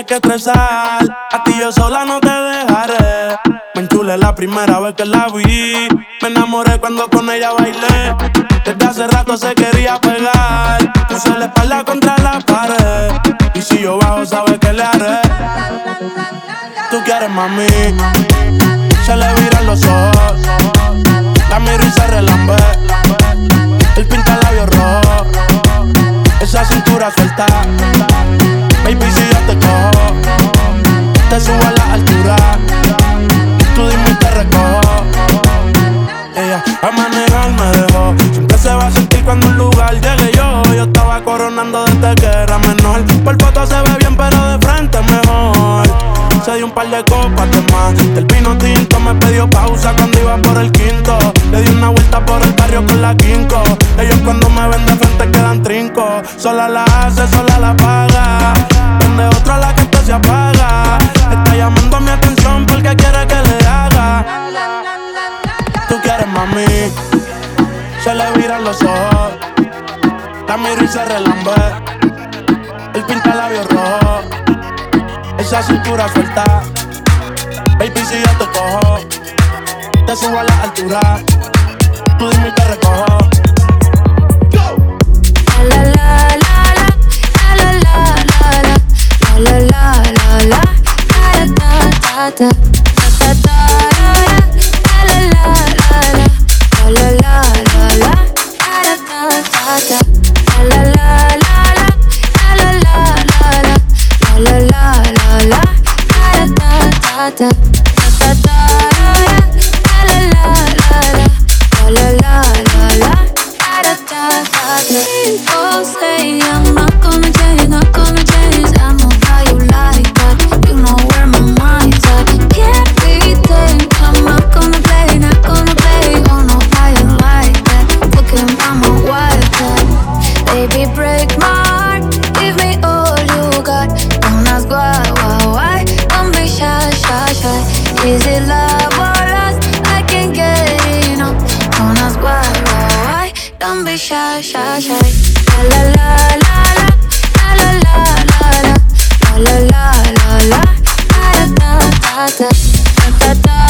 que estresar. A ti yo sola no te dejaré. Me enchulé la primera vez que la vi. Me enamoré cuando con ella bailé. Desde hace rato se quería pegar. Puse la espalda contra la pared. Y si yo bajo, sabes que le haré. Tú quieres, mami. Se le viran los ojos. La miro y se relambe. El pinta labios rojo. Esa cintura suelta. Baby, si yo te cojo, te subo a la altura. Tú dime y te recojo. Ella a manejar me dejó. Siempre se va a sentir cuando un lugar llegue yo. Yo estaba coronando desde que era menor. Por foto se ve bien, pero de frente mejor. Se dio un par de copas de más. Del vino tinto me pidió pausa cuando iba por el quinto. Le di una vuelta por el barrio con la quinco. Ellos cuando me ven de frente quedan trinco. Sola la hace, sola la paga. Donde otra la que se apaga. Está llamando mi atención porque quiere que le haga. Tú quieres, mami. Se le viran los ojos. La miro y se relambe. El pinta labios rojo. Esa cintura suelta. Baby, si yo te cojo, te subo a la altura. Tú dime y te recojo. La la la la, la la la la, la la la la, ta ta ta ta ta ta, la la la la, la la la la, ta ta ta ta, la la la la, la la la la, la la la la, ta ta ta ta ta, la la la la, la la la la, ta ta ta. People say I'm not gonna change, not gonna change. I know how you like that. You know where my mind's at. Can't be tamed. I'm not gonna play, not gonna play. Oh no, how you like that? Fucking mama, wildcat. Baby, break my heart. Give me all you got. Don't ask why. Don't be shy, shy, shy. Is it love or lust? I can't get enough. Don't ask why. Don't be shy, shy, shy. La la la la, la la la la, la la la la, ta ta ta ta ta ta.